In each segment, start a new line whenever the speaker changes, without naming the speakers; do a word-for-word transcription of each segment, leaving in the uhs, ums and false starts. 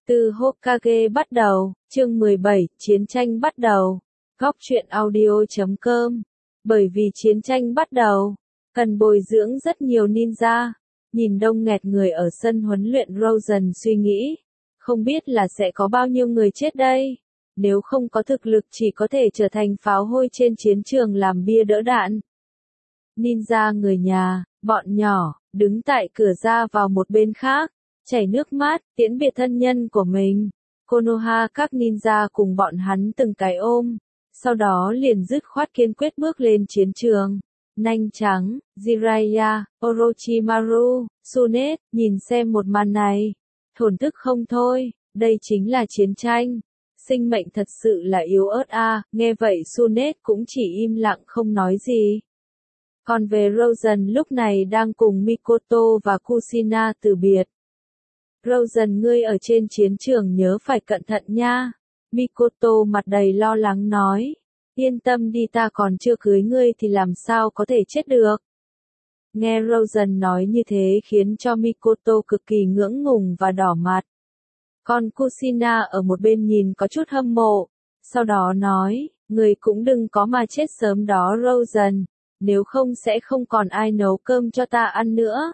Từ Hokage bắt đầu, chương mười bảy, chiến tranh bắt đầu. Góc truyện audio chấm com. Bởi vì chiến tranh bắt đầu, cần bồi dưỡng rất nhiều ninja. Nhìn đông nghẹt người ở sân huấn luyện Rosen suy nghĩ, không biết là sẽ có bao nhiêu người chết đây. Nếu không có thực lực chỉ có thể trở thành pháo hôi trên chiến trường làm bia đỡ đạn. Ninja người nhà, bọn nhỏ, đứng tại cửa ra vào một bên khác, chảy nước mắt, tiễn biệt thân nhân của mình. Konoha các ninja cùng bọn hắn từng cái ôm, sau đó liền dứt khoát kiên quyết bước lên chiến trường. Nanh trắng, Jiraiya, Orochimaru, Tsunade, nhìn xem một màn này, thổn thức không thôi, đây chính là chiến tranh. Sinh mệnh thật sự là yếu ớt a. À. Nghe vậy Tsunade cũng chỉ im lặng không nói gì. Còn về Rosen lúc này đang cùng Mikoto và Kushina từ biệt. Rosen ngươi ở trên chiến trường nhớ phải cẩn thận nha. Mikoto mặt đầy lo lắng nói. Yên tâm đi, ta còn chưa cưới ngươi thì làm sao có thể chết được. Nghe Rosen nói như thế khiến cho Mikoto cực kỳ ngưỡng ngùng và đỏ mặt. Còn Kushina ở một bên nhìn có chút hâm mộ. Sau đó nói, người cũng đừng có mà chết sớm đó Rosen. Nếu không sẽ không còn ai nấu cơm cho ta ăn nữa.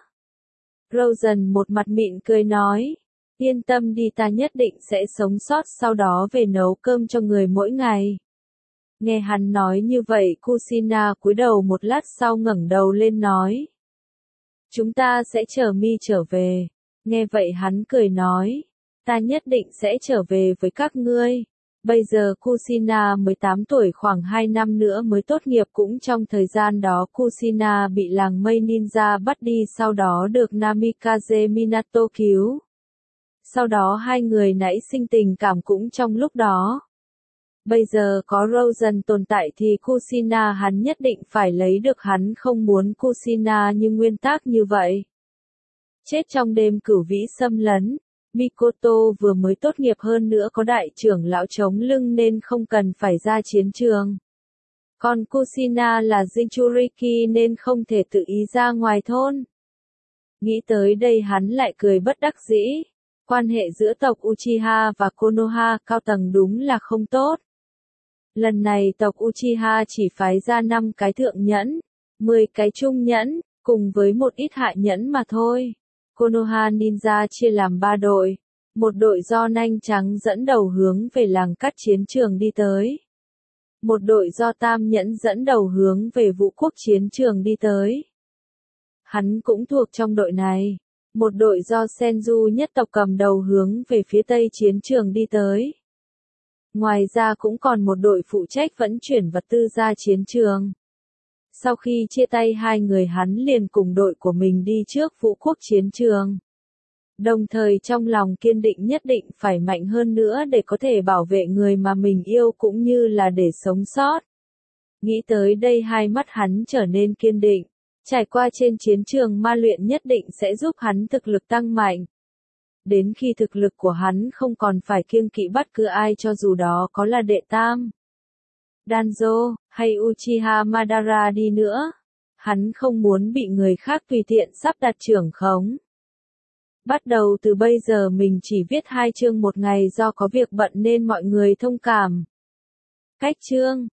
Rosen một mặt mịn cười nói, yên tâm đi, ta nhất định sẽ sống sót sau đó về nấu cơm cho người mỗi ngày. Nghe hắn nói như vậy Kushina cúi đầu một lát sau ngẩng đầu lên nói. Chúng ta sẽ chờ mi trở về. Nghe vậy hắn cười nói, ta nhất định sẽ trở về với các ngươi. Bây giờ Kushina mười tám tuổi, khoảng hai năm nữa mới tốt nghiệp, cũng trong thời gian đó Kushina bị làng mây ninja bắt đi, sau đó được Namikaze Minato cứu. Sau đó hai người nảy sinh tình cảm cũng trong lúc đó. Bây giờ có Rosen tồn tại thì Kushina hắn nhất định phải lấy được, hắn không muốn Kushina như nguyên tắc như vậy. Chết trong đêm cửu vĩ xâm lấn. Mikoto vừa mới tốt nghiệp, hơn nữa có đại trưởng lão chống lưng nên không cần phải ra chiến trường. Còn Kushina là Jinchuriki nên không thể tự ý ra ngoài thôn. Nghĩ tới đây hắn lại cười bất đắc dĩ. Quan hệ giữa tộc Uchiha và Konoha cao tầng đúng là không tốt. Lần này tộc Uchiha chỉ phái ra năm cái thượng nhẫn, mười cái trung nhẫn, cùng với một ít hạ nhẫn mà thôi. Konoha ninja chia làm ba đội. Một đội do Nanh trắng dẫn đầu hướng về làng cắt chiến trường đi tới. Một đội do Tam nhẫn dẫn đầu hướng về Vũ quốc chiến trường đi tới. Hắn cũng thuộc trong đội này. Một đội do Senju nhất tộc cầm đầu hướng về phía Tây chiến trường đi tới. Ngoài ra cũng còn một đội phụ trách vận chuyển vật tư ra chiến trường. Sau khi chia tay hai người hắn liền cùng đội của mình đi trước Vũ quốc chiến trường. Đồng thời trong lòng kiên định nhất định phải mạnh hơn nữa để có thể bảo vệ người mà mình yêu cũng như là để sống sót. Nghĩ tới đây hai mắt hắn trở nên kiên định. Trải qua trên chiến trường ma luyện nhất định sẽ giúp hắn thực lực tăng mạnh. Đến khi thực lực của hắn không còn phải kiêng kỵ bắt cứ ai cho dù đó có là đệ tam Danzo, hay Uchiha Madara đi nữa. Hắn không muốn bị người khác tùy tiện sắp đặt trưởng khống. Bắt đầu từ bây giờ mình chỉ viết hai chương một ngày do có việc bận nên mọi người thông cảm. Cách chương